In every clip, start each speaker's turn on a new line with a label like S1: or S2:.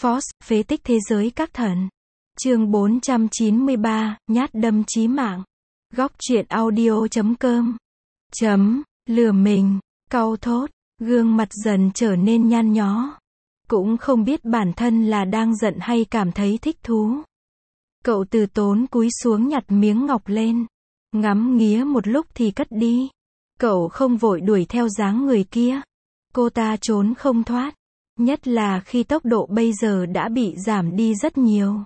S1: Force, phế tích thế giới các thần. Chương 493, nhát đâm chí mạng. Góc truyện audio.com. Lừa mình, cau thốt, gương mặt dần trở nên nhăn nhó. Cũng không biết bản thân là đang giận hay cảm thấy thích thú. Cậu từ tốn cúi xuống nhặt miếng ngọc lên. Ngắm nghía một lúc thì cất đi. Cậu không vội đuổi theo dáng người kia. Cô ta trốn không thoát. Nhất là khi tốc độ bây giờ đã bị giảm đi rất nhiều.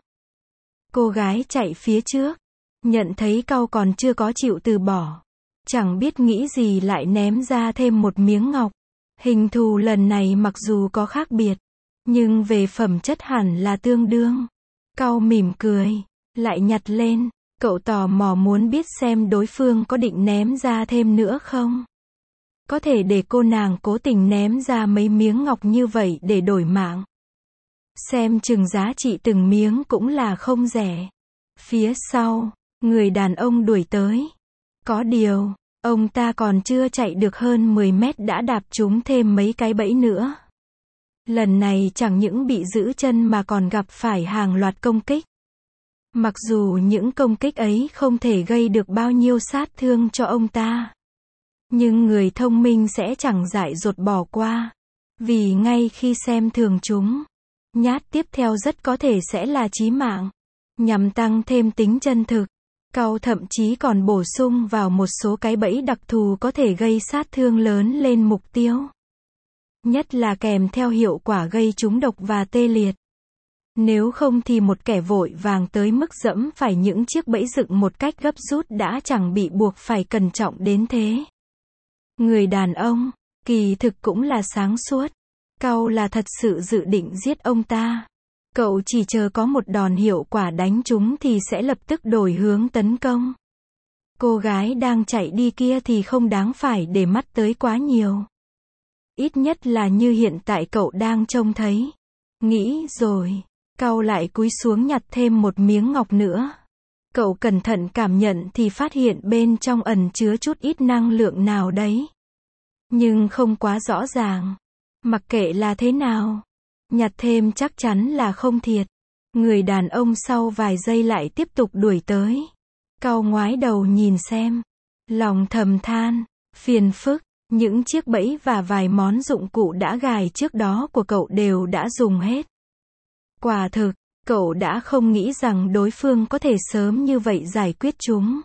S1: Cô gái chạy phía trước. Nhận thấy cậu còn chưa có chịu từ bỏ. Chẳng biết nghĩ gì lại ném ra thêm một miếng ngọc. Hình thù lần này mặc dù có khác biệt. Nhưng về phẩm chất hẳn là tương đương. Cậu mỉm cười. Lại nhặt lên. Cậu tò mò muốn biết xem đối phương có định ném ra thêm nữa không. Có thể để cô nàng cố tình ném ra mấy miếng ngọc như vậy để đổi mạng. Xem chừng giá trị từng miếng cũng là không rẻ. Phía sau, người đàn ông đuổi tới. Có điều, ông ta còn chưa chạy được hơn 10 mét đã đạp trúng thêm mấy cái bẫy nữa. Lần này chẳng những bị giữ chân mà còn gặp phải hàng loạt công kích. Mặc dù những công kích ấy không thể gây được bao nhiêu sát thương cho ông ta. Nhưng người thông minh sẽ chẳng dại dột bỏ qua. Vì ngay khi xem thường chúng, nhát tiếp theo rất có thể sẽ là chí mạng. Nhằm tăng thêm tính chân thực, cậu thậm chí còn bổ sung vào một số cái bẫy đặc thù có thể gây sát thương lớn lên mục tiêu. Nhất là kèm theo hiệu quả gây trúng độc và tê liệt. Nếu không thì một kẻ vội vàng tới mức dẫm phải những chiếc bẫy dựng một cách gấp rút đã chẳng bị buộc phải cẩn trọng đến thế. Người đàn ông, kỳ thực cũng là sáng suốt. Cậu là thật sự dự định giết ông ta. Cậu chỉ chờ có một đòn hiệu quả đánh trúng thì sẽ lập tức đổi hướng tấn công. Cô gái đang chạy đi kia thì không đáng phải để mắt tới quá nhiều. Ít nhất là như hiện tại cậu đang trông thấy. Nghĩ rồi, cậu lại cúi xuống nhặt thêm một miếng ngọc nữa. Cậu cẩn thận cảm nhận thì phát hiện bên trong ẩn chứa chút ít năng lượng nào đấy. Nhưng không quá rõ ràng. Mặc kệ là thế nào, nhặt thêm chắc chắn là không thiệt. Người đàn ông sau vài giây lại tiếp tục đuổi tới. Cậu ngoái đầu nhìn xem. Lòng thầm than, phiền phức, những chiếc bẫy và vài món dụng cụ đã gài trước đó của cậu đều đã dùng hết. Quả thực, cậu đã không nghĩ rằng đối phương có thể sớm như vậy giải quyết chúng.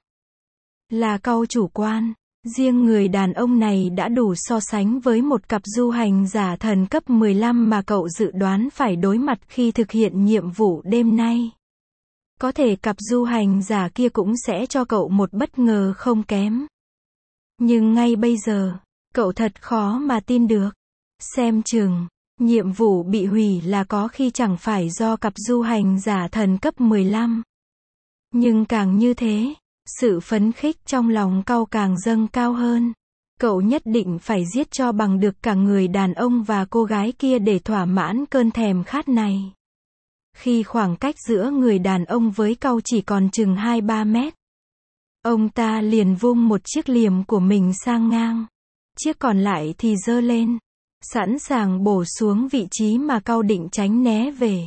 S1: Là cậu chủ quan. Riêng người đàn ông này đã đủ so sánh với một cặp du hành giả thần cấp 15 mà cậu dự đoán phải đối mặt khi thực hiện nhiệm vụ đêm nay. Có thể cặp du hành giả kia cũng sẽ cho cậu một bất ngờ không kém. Nhưng ngay bây giờ, cậu thật khó mà tin được. Xem chừng, nhiệm vụ bị hủy là có khi chẳng phải do cặp du hành giả thần cấp 15. Nhưng càng như thế, sự phấn khích trong lòng cậu càng dâng cao hơn. Cậu nhất định phải giết cho bằng được cả người đàn ông và cô gái kia để thỏa mãn cơn thèm khát này. Khi khoảng cách giữa người đàn ông với cậu chỉ còn chừng 2-3 mét, ông ta liền vung một chiếc liềm của mình sang ngang. Chiếc còn lại thì giơ lên, sẵn sàng bổ xuống vị trí mà cậu định tránh né về.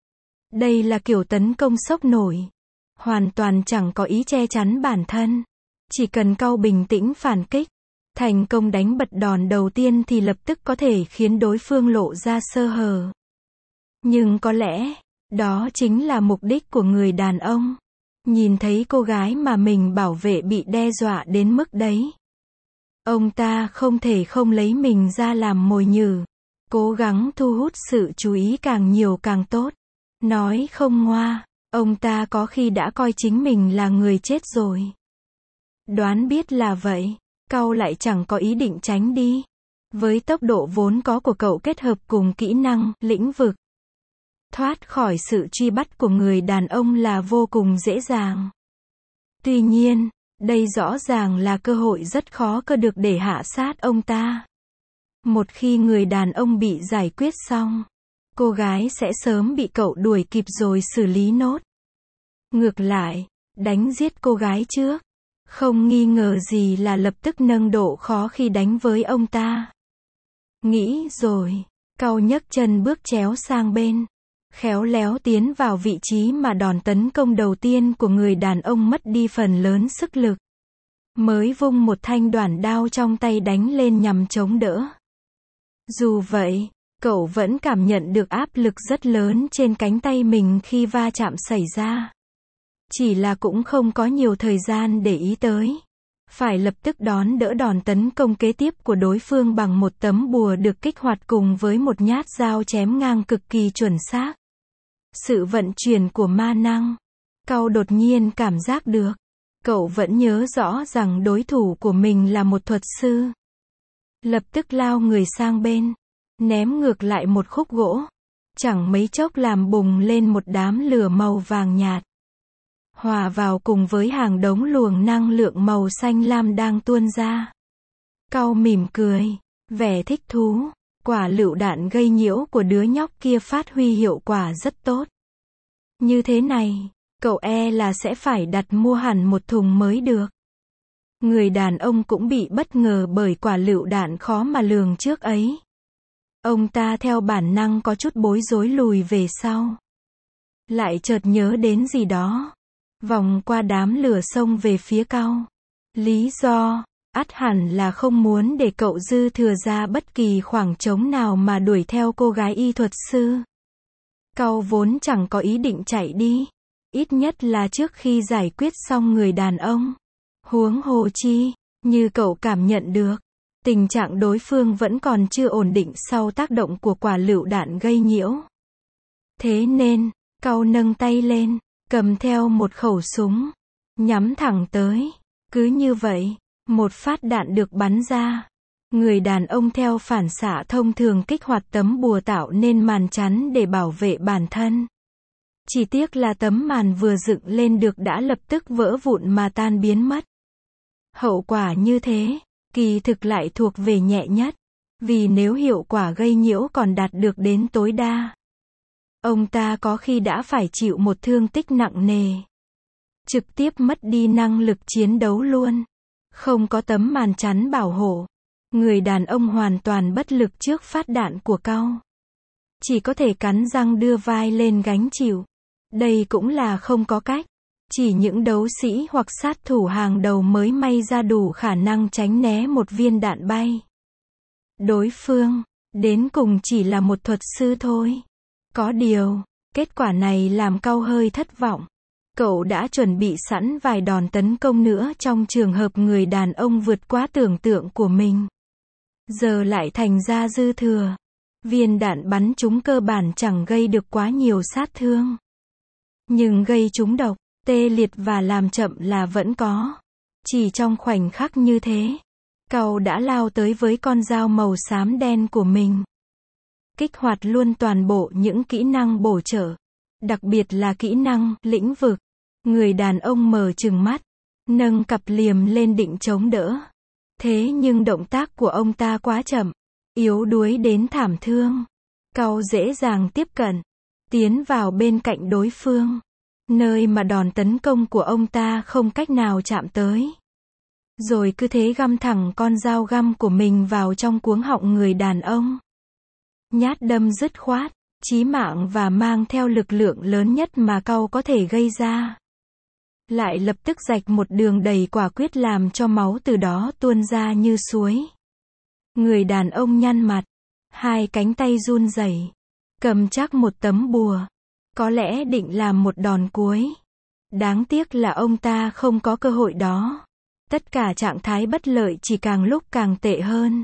S1: Đây là kiểu tấn công sốc nổi. Hoàn toàn chẳng có ý che chắn bản thân. Chỉ cần cậu bình tĩnh phản kích, thành công đánh bật đòn đầu tiên thì lập tức có thể khiến đối phương lộ ra sơ hở. Nhưng có lẽ, đó chính là mục đích của người đàn ông. Nhìn thấy cô gái mà mình bảo vệ bị đe dọa đến mức đấy. Ông ta không thể không lấy mình ra làm mồi nhử. Cố gắng thu hút sự chú ý càng nhiều càng tốt. Nói không ngoa. Ông ta có khi đã coi chính mình là người chết rồi. Đoán biết là vậy, cậu lại chẳng có ý định tránh đi. Với tốc độ vốn có của cậu kết hợp cùng kỹ năng, lĩnh vực, thoát khỏi sự truy bắt của người đàn ông là vô cùng dễ dàng. Tuy nhiên, đây rõ ràng là cơ hội rất khó có được để hạ sát ông ta. Một khi người đàn ông bị giải quyết xong, cô gái sẽ sớm bị cậu đuổi kịp rồi xử lý nốt. Ngược lại, đánh giết cô gái trước, không nghi ngờ gì là lập tức nâng độ khó khi đánh với ông ta. Nghĩ rồi, cậu nhấc chân bước chéo sang bên. khéo léo tiến vào vị trí mà đòn tấn công đầu tiên của người đàn ông mất đi phần lớn sức lực. Mới vung một thanh đoản đao trong tay đánh lên nhằm chống đỡ. Dù vậy, cậu vẫn cảm nhận được áp lực rất lớn trên cánh tay mình khi va chạm xảy ra. Chỉ là cũng không có nhiều thời gian để ý tới. Phải lập tức đón đỡ đòn tấn công kế tiếp của đối phương bằng một tấm bùa được kích hoạt cùng với một nhát dao chém ngang cực kỳ chuẩn xác. Sự vận chuyển của ma năng. Cậu đột nhiên cảm giác được. Cậu vẫn nhớ rõ rằng đối thủ của mình là một thuật sư. Lập tức lao người sang bên. Ném ngược lại một khúc gỗ. Chẳng mấy chốc làm bùng lên một đám lửa màu vàng nhạt. Hòa vào cùng với hàng đống luồng năng lượng màu xanh lam đang tuôn ra. Cậu mỉm cười. Vẻ thích thú. Quả lựu đạn gây nhiễu của đứa nhóc kia phát huy hiệu quả rất tốt. Như thế này, cậu e là sẽ phải đặt mua hẳn một thùng mới được. Người đàn ông cũng bị bất ngờ bởi quả lựu đạn khó mà lường trước ấy. Ông ta theo bản năng có chút bối rối lùi về sau. Lại chợt nhớ đến gì đó. Vòng qua đám lửa xông về phía cậu. Lý do, ắt hẳn là không muốn để cậu dư thừa ra bất kỳ khoảng trống nào mà đuổi theo cô gái y thuật sư. Cậu vốn chẳng có ý định chạy đi. Ít nhất là trước khi giải quyết xong người đàn ông. Huống hồ chi, như cậu cảm nhận được, tình trạng đối phương vẫn còn chưa ổn định sau tác động của quả lựu đạn gây nhiễu. Thế nên, cậu nâng tay lên, cầm theo một khẩu súng, nhắm thẳng tới. Cứ như vậy, một phát đạn được bắn ra. Người đàn ông theo phản xạ thông thường kích hoạt tấm bùa tạo nên màn chắn để bảo vệ bản thân. Chỉ tiếc là tấm màn vừa dựng lên được đã lập tức vỡ vụn mà tan biến mất. Hậu quả như thế, kỳ thực lại thuộc về nhẹ nhất. Vì nếu hiệu quả gây nhiễu còn đạt được đến tối đa, ông ta có khi đã phải chịu một thương tích nặng nề. Trực tiếp mất đi năng lực chiến đấu luôn. Không có tấm màn chắn bảo hộ. Người đàn ông hoàn toàn bất lực trước phát đạn của cậu. Chỉ có thể cắn răng đưa vai lên gánh chịu. Đây cũng là không có cách. Chỉ những đấu sĩ hoặc sát thủ hàng đầu mới may ra đủ khả năng tránh né một viên đạn bay. Đối phương, đến cùng chỉ là một thuật sư thôi. Có điều, kết quả này làm cậu hơi thất vọng. Cậu đã chuẩn bị sẵn vài đòn tấn công nữa trong trường hợp người đàn ông vượt quá tưởng tượng của mình. Giờ lại thành ra dư thừa. Viên đạn bắn trúng cơ bản chẳng gây được quá nhiều sát thương. Nhưng gây trúng độc, tê liệt và làm chậm là vẫn có. Chỉ trong khoảnh khắc như thế, cậu đã lao tới với con dao màu xám đen của mình. Kích hoạt luôn toàn bộ những kỹ năng bổ trợ. Đặc biệt là kỹ năng, lĩnh vực. Người đàn ông mở trừng mắt, nâng cặp liềm lên định chống đỡ. Thế nhưng động tác của ông ta quá chậm, yếu đuối đến thảm thương. Cậu dễ dàng tiếp cận, tiến vào bên cạnh đối phương, nơi mà đòn tấn công của ông ta không cách nào chạm tới. Rồi cứ thế găm thẳng con dao găm của mình vào trong cuống họng người đàn ông. Nhát đâm dứt khoát, chí mạng và mang theo lực lượng lớn nhất mà cậu có thể gây ra. Lại lập tức rạch một đường đầy quả quyết làm cho máu từ đó tuôn ra như suối. Người đàn ông nhăn mặt, hai cánh tay run rẩy, cầm chắc một tấm bùa. Có lẽ định làm một đòn cuối. Đáng tiếc là ông ta không có cơ hội đó. Tất cả trạng thái bất lợi chỉ càng lúc càng tệ hơn.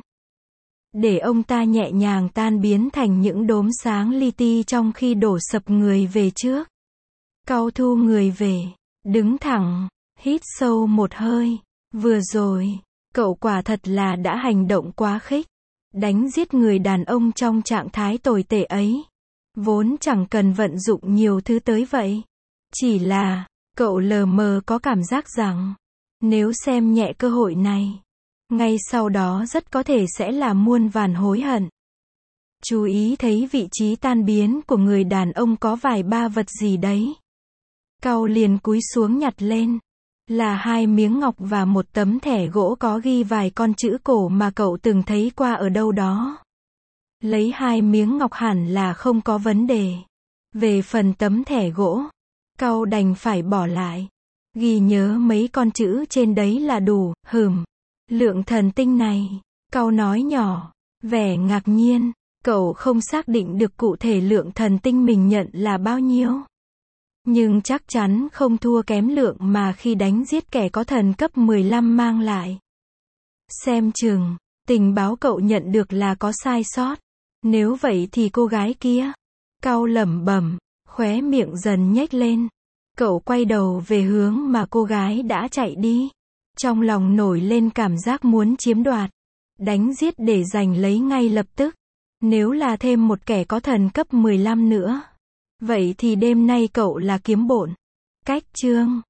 S1: Để ông ta nhẹ nhàng tan biến thành những đốm sáng li ti trong khi đổ sập người về trước. Cậu thu người về, đứng thẳng, hít sâu một hơi. Vừa rồi, cậu quả thật là đã hành động quá khích. Đánh giết người đàn ông trong trạng thái tồi tệ ấy. Vốn chẳng cần vận dụng nhiều thứ tới vậy. Chỉ là, cậu lờ mờ có cảm giác rằng, nếu xem nhẹ cơ hội này, ngay sau đó rất có thể sẽ là muôn vàn hối hận. Chú ý thấy vị trí tan biến của người đàn ông có vài ba vật gì đấy. Cậu liền cúi xuống nhặt lên. Là hai miếng ngọc và một tấm thẻ gỗ có ghi vài con chữ cổ mà cậu từng thấy qua ở đâu đó. Lấy hai miếng ngọc hẳn là không có vấn đề. Về phần tấm thẻ gỗ, cậu đành phải bỏ lại. Ghi nhớ mấy con chữ trên đấy là đủ, Lượng thần tinh này, cậu nói nhỏ, vẻ ngạc nhiên, cậu không xác định được cụ thể lượng thần tinh mình nhận là bao nhiêu. Nhưng chắc chắn không thua kém lượng mà khi đánh giết kẻ có thần cấp 15 mang lại. Xem chừng, tình báo cậu nhận được là có sai sót. Nếu vậy thì cô gái kia, cậu lẩm bẩm, khóe miệng dần nhếch lên. Cậu quay đầu về hướng mà cô gái đã chạy đi. Trong lòng nổi lên cảm giác muốn chiếm đoạt, đánh giết để giành lấy ngay lập tức. Nếu là thêm một kẻ có thần cấp 15 nữa, vậy thì đêm nay cậu là kiếm bộn. Cách chương